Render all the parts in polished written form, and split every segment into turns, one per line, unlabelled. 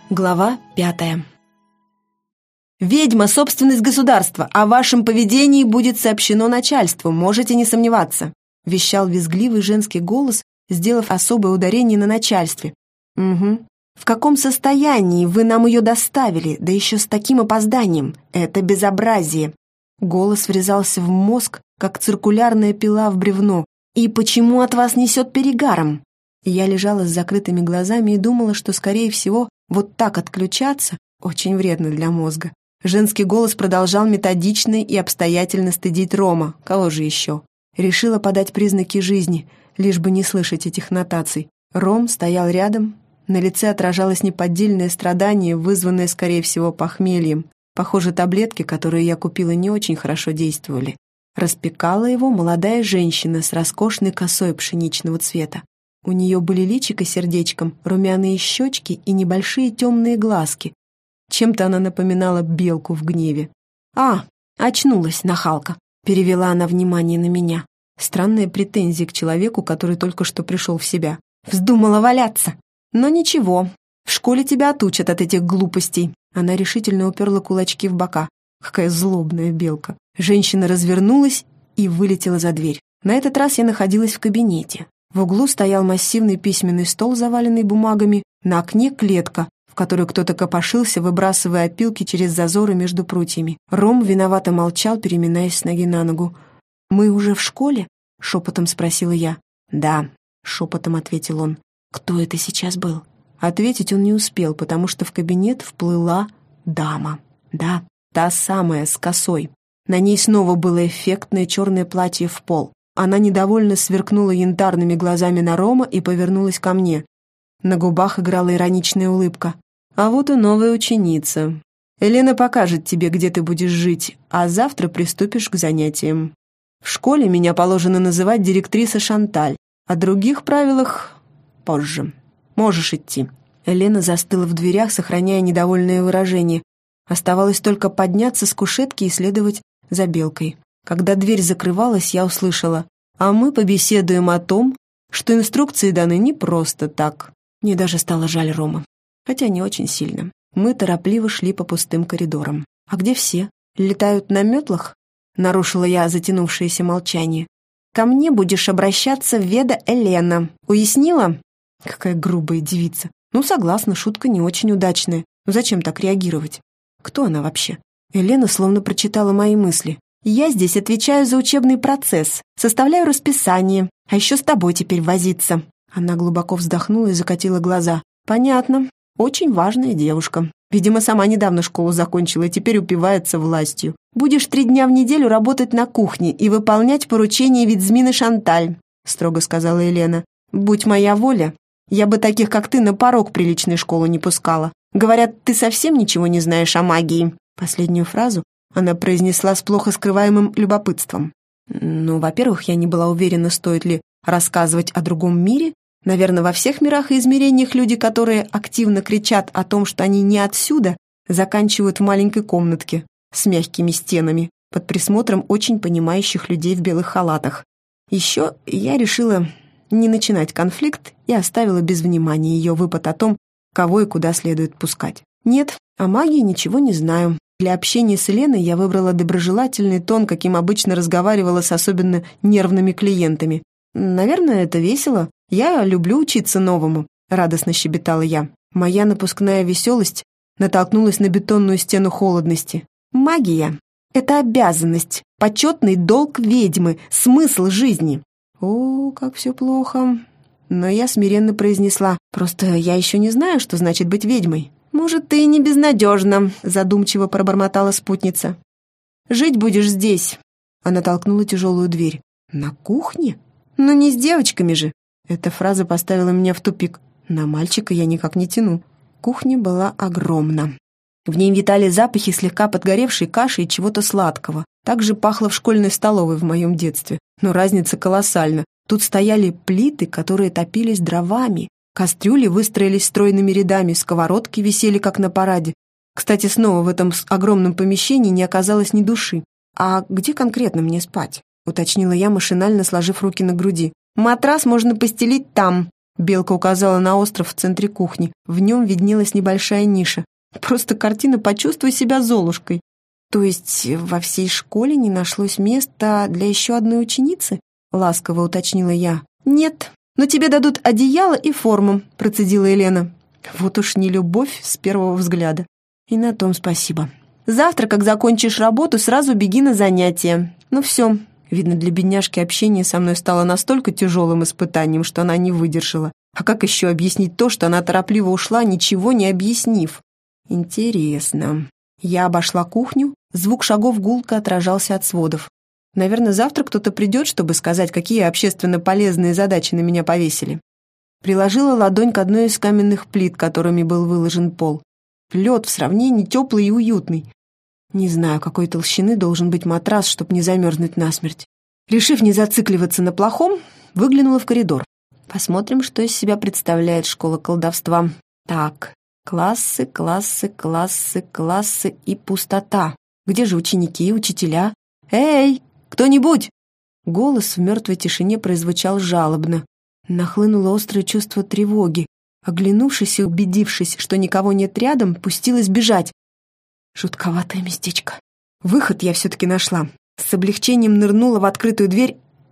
Глава 5. «Ведьма — собственность государства, о вашем поведении будет сообщено начальству, можете не сомневаться», — вещал визгливый женский голос, сделав особое ударение на начальстве. «Угу. В каком состоянии вы нам ее доставили, да еще с таким опозданием? Это безобразие!» Голос врезался в мозг, как циркулярная пила в бревно. «И почему от вас несет перегаром?» Я лежала с закрытыми глазами и думала, что, скорее всего, вот так отключаться очень вредно для мозга. Женский голос продолжал методично и обстоятельно стыдить Рома. Кого же еще? Решила подать признаки жизни, лишь бы не слышать этих нотаций. Ром стоял рядом. На лице отражалось неподдельное страдание, вызванное, скорее всего, похмельем. Похоже, таблетки, которые я купила, не очень хорошо действовали. Распекала его молодая женщина с роскошной косой пшеничного цвета. У нее были личико сердечком, румяные щечки и небольшие темные глазки. Чем-то она напоминала белку в гневе. «А, очнулась, нахалка», — перевела она внимание на меня. Странная претензия к человеку, который только что пришел в себя. «Вздумала валяться. Но ничего, в школе тебя отучат от этих глупостей». Она решительно уперла кулачки в бока. Какая злобная белка. Женщина развернулась и вылетела за дверь. На этот раз я находилась в кабинете. В углу стоял массивный письменный стол, заваленный бумагами, на окне клетка, в которую кто-то копошился, выбрасывая опилки через зазоры между прутьями. Ром виновато молчал, переминаясь с ноги на ногу. «Мы уже в школе?» — шепотом спросила я. «Да», — шепотом ответил он. «Кто это сейчас был?» Ответить он не успел, потому что в кабинет вплыла дама. Да, та самая, с косой. На ней снова было эффектное черное платье в пол. Она недовольно сверкнула янтарными глазами на Рома и повернулась ко мне. На губах играла ироничная улыбка. «А вот и новая ученица. Елена покажет тебе, где ты будешь жить, а завтра приступишь к занятиям. В школе меня положено называть директриса Шанталь. О других правилах позже. Можешь идти». Елена застыла в дверях, сохраняя недовольное выражение. Оставалось только подняться с кушетки и следовать за белкой. Когда дверь закрывалась, я услышала: «А мы побеседуем о том, что инструкции даны не просто так». Мне даже стало жаль Рома, хотя не очень сильно. Мы торопливо шли по пустым коридорам. «А где все? Летают на метлах?» Нарушила я затянувшееся молчание. «Ко мне будешь обращаться Веда Елена. Уяснила?» Какая грубая девица. Ну, согласна, шутка не очень удачная. Но зачем так реагировать? Кто она вообще? Елена словно прочитала мои мысли. «Я здесь отвечаю за учебный процесс, составляю расписание, а еще с тобой теперь возиться». Она глубоко вздохнула и закатила глаза. «Понятно. Очень важная девушка. Видимо, сама недавно школу закончила и теперь упивается властью. Будешь 3 дня в неделю работать на кухне и выполнять поручения ведьмины Шанталь», строго сказала Елена. «Будь моя воля, я бы таких, как ты, на порог приличной школы не пускала. Говорят, ты совсем ничего не знаешь о магии». Последнюю фразу она произнесла с плохо скрываемым любопытством. Ну, во-первых, я не была уверена, стоит ли рассказывать о другом мире. Наверное, во всех мирах и измерениях люди, которые активно кричат о том, что они не отсюда, заканчивают в маленькой комнатке с мягкими стенами под присмотром очень понимающих людей в белых халатах. Еще я решила не начинать конфликт и оставила без внимания ее выпад о том, кого и куда следует пускать. Нет, о магии ничего не знаю. Для общения с Еленой я выбрала доброжелательный тон, каким обычно разговаривала с особенно нервными клиентами. «Наверное, это весело. Я люблю учиться новому», — радостно щебетала я. Моя напускная веселость натолкнулась на бетонную стену холодности. «Магия — это обязанность, почетный долг ведьмы, смысл жизни». «О, как все плохо». Но я смиренно произнесла: «Просто я еще не знаю, что значит быть ведьмой». «Может, ты и не безнадежна», — задумчиво пробормотала спутница. «Жить будешь здесь». Она толкнула тяжелую дверь. «На кухне? Ну не с девочками же». Эта фраза поставила меня в тупик. На мальчика я никак не тяну. Кухня была огромна. В ней витали запахи слегка подгоревшей каши и чего-то сладкого. Так же пахло в школьной столовой в моем детстве. Но разница колоссальна. Тут стояли плиты, которые топились дровами. Кастрюли выстроились стройными рядами, сковородки висели как на параде. Кстати, снова в этом огромном помещении не оказалось ни души. «А где конкретно мне спать?» — уточнила я, машинально сложив руки на груди. «Матрас можно постелить там», Белка указала на остров в центре кухни. В нем виднелась небольшая ниша. Просто картина «Почувствуй себя Золушкой». То есть во всей школе не нашлось места для еще одной ученицы? Ласково уточнила я. Нет, но тебе дадут одеяло и форму, процедила Елена. Вот уж не любовь с первого взгляда. И на том спасибо. Завтра, как закончишь работу, сразу беги на занятия. Ну все. Видно, для бедняжки общение со мной стало настолько тяжелым испытанием, что она не выдержала. А как еще объяснить то, что она торопливо ушла, ничего не объяснив? Интересно. Я обошла кухню, звук шагов гулко отражался от сводов. Наверное, завтра кто-то придет, чтобы сказать, какие общественно полезные задачи на меня повесили. Приложила ладонь к одной из каменных плит, которыми был выложен пол. Лед в сравнении теплый и уютный. Не знаю, какой толщины должен быть матрас, чтобы не замерзнуть насмерть. Решив не зацикливаться на плохом, выглянула в коридор. Посмотрим, что из себя представляет школа колдовства. Так, классы, классы, классы, классы и пустота. Где же ученики, учителя? «Эй, кто-нибудь!» Голос в мертвой тишине прозвучал жалобно. Нахлынуло острое чувство тревоги. Оглянувшись и убедившись, что никого нет рядом, пустилась бежать. Жутковатое местечко. Выход я все-таки нашла. С облегчением нырнула в открытую дверь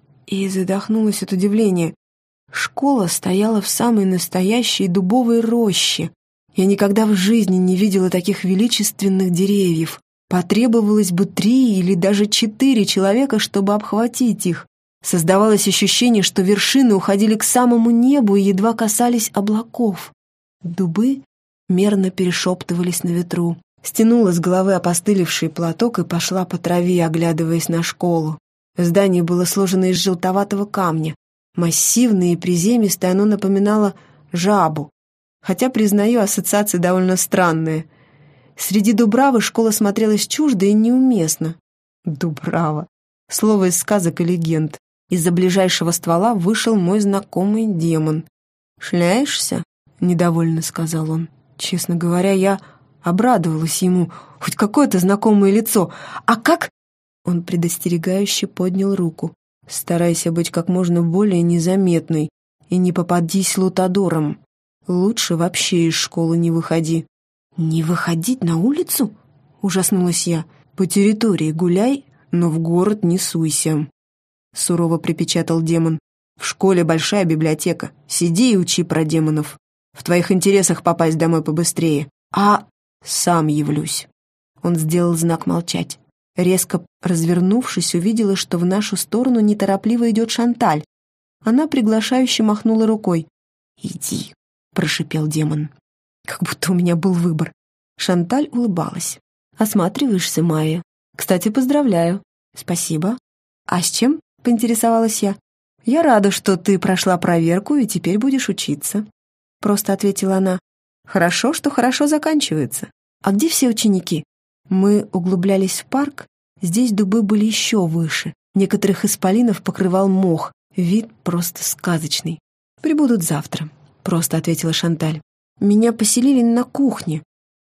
и задохнулась от удивления. Школа стояла в самой настоящей дубовой роще. Я никогда в жизни не видела таких величественных деревьев. Потребовалось бы 3 или даже 4 человека, чтобы обхватить их. Создавалось ощущение, что вершины уходили к самому небу и едва касались облаков. Дубы мерно перешептывались на ветру. Стянула с головы опостылевший платок и пошла по траве, оглядываясь на школу. Здание было сложено из желтоватого камня. Массивное и приземистое, оно напоминало жабу. Хотя, признаю, ассоциация довольно странная. Среди дубравы школа смотрелась чуждо и неуместно. Дубрава. Слово из сказок и легенд. Из-за ближайшего ствола вышел мой знакомый демон. «Шляешься?» — недовольно сказал он. Честно говоря, я обрадовалась ему. Хоть какое-то знакомое лицо. «А как?» Он предостерегающе поднял руку. «Старайся быть как можно более незаметной и не попадись лутадором. Лучше вообще из школы не выходи». «Не выходить на улицу?» — ужаснулась я. «По территории гуляй, но в город не суйся», — сурово припечатал демон. «В школе большая библиотека. Сиди и учи про демонов. В твоих интересах попасть домой побыстрее. А сам явлюсь». Он сделал знак молчать. Резко развернувшись, увидела, что в нашу сторону неторопливо идет Шанталь. Она приглашающе махнула рукой. «Иди», — прошипел демон. Как будто у меня был выбор. Шанталь улыбалась. «Осматриваешься, Майя? Кстати, поздравляю». «Спасибо». «А с чем?» — поинтересовалась я. «Я рада, что ты прошла проверку и теперь будешь учиться», — просто ответила она. «Хорошо, что хорошо заканчивается. А где все ученики?» Мы углублялись в парк. Здесь дубы были еще выше. Некоторых исполинов покрывал мох. Вид просто сказочный. «Прибудут завтра», — просто ответила Шанталь. «Меня поселили на кухне».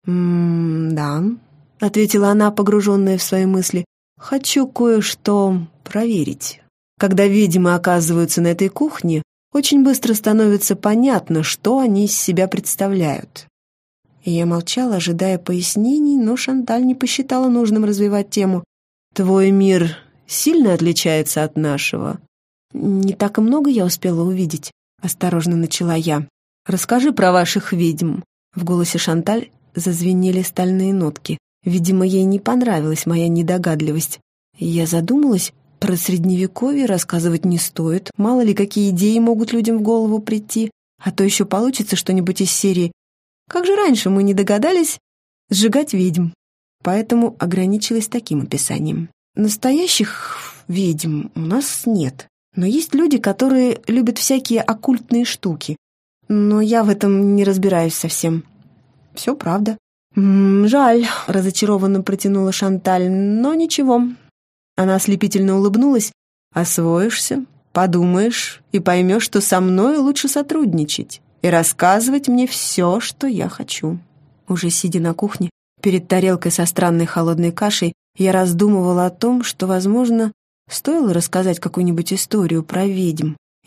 «Да», — ответила она, погруженная в свои мысли. «Хочу кое-что проверить. Когда ведьмы оказываются на этой кухне, очень быстро становится понятно, что они из себя представляют». И я молчала, ожидая пояснений, но Шанталь не посчитала нужным развивать тему. «Твой мир сильно отличается от нашего?» «Не так и много я успела увидеть», — осторожно начала я. «Расскажи про ваших ведьм». В голосе Шанталь зазвенели стальные нотки. Видимо, ей не понравилась моя недогадливость. Я задумалась, про Средневековье рассказывать не стоит. Мало ли, какие идеи могут людям в голову прийти. А то еще получится что-нибудь из серии «Как же раньше мы не догадались сжигать ведьм?» Поэтому ограничилась таким описанием. Настоящих ведьм у нас нет. Но есть люди, которые любят всякие оккультные штуки. Но я в этом не разбираюсь совсем. Все правда. «Жаль», — разочарованно протянула Шанталь, «но ничего». Она ослепительно улыбнулась. «Освоишься, подумаешь и поймешь, что со мной лучше сотрудничать и рассказывать мне все, что я хочу». Уже сидя на кухне, перед тарелкой со странной холодной кашей, я раздумывала о том, что, возможно, стоило рассказать какую-нибудь историю про ведьм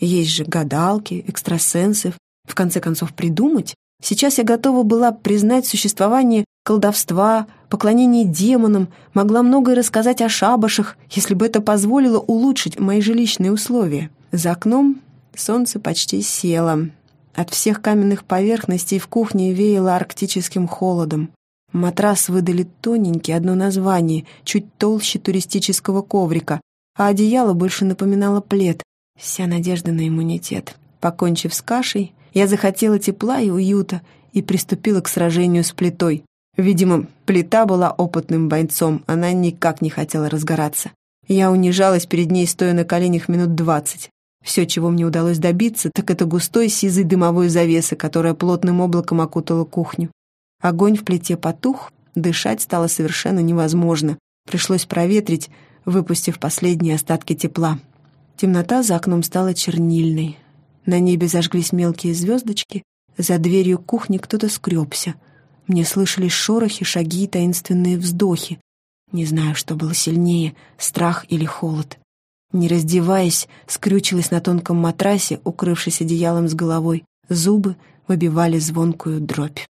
Есть же гадалки, экстрасенсы. В конце концов, придумать. Сейчас я готова была признать существование колдовства, поклонение демонам, могла многое рассказать о шабашах, если бы это позволило улучшить мои жилищные условия. За окном солнце почти село. От всех каменных поверхностей в кухне веяло арктическим холодом. Матрас выдали тоненький, одно название, чуть толще туристического коврика, а одеяло больше напоминало плед. Вся надежда на иммунитет. Покончив с кашей, я захотела тепла и уюта и приступила к сражению с плитой. Видимо, плита была опытным бойцом, она никак не хотела разгораться. Я унижалась перед ней, стоя на коленях минут 20. Все, чего мне удалось добиться, так это густой сизой дымовой завесы, которая плотным облаком окутала кухню. Огонь в плите потух, дышать стало совершенно невозможно. Пришлось проветрить, выпустив последние остатки тепла. Темнота за окном стала чернильной. На небе зажглись мелкие звездочки, за дверью кухни кто-то скребся. Мне слышались шорохи, шаги и таинственные вздохи. Не знаю, что было сильнее, страх или холод. Не раздеваясь, скрючилась на тонком матрасе, укрывшись одеялом с головой. Зубы выбивали звонкую дробь.